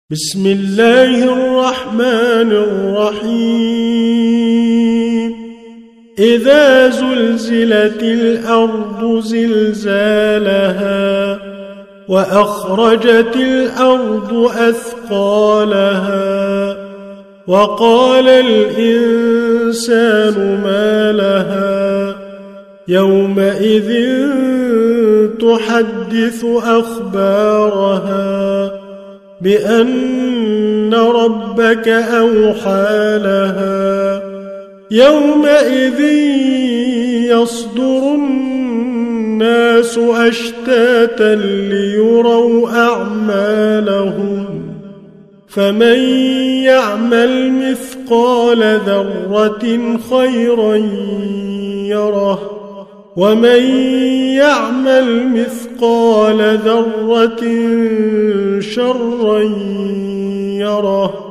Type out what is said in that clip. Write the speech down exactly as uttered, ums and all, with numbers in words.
بسم الله الرحمن الرحيم إذا زلزلت الأرض زلزالها وأخرجت الأرض أثقالها وقال الإنسان ما لها يومئذ تحدث أخبارها بأن ربك أوحى لها يومئذ يصدر الناس أشتاتا ليروا أعمالهم فمن يعمل مثقال ذرة خيرا يره ومن يعمل مثقال ذرة شرا يره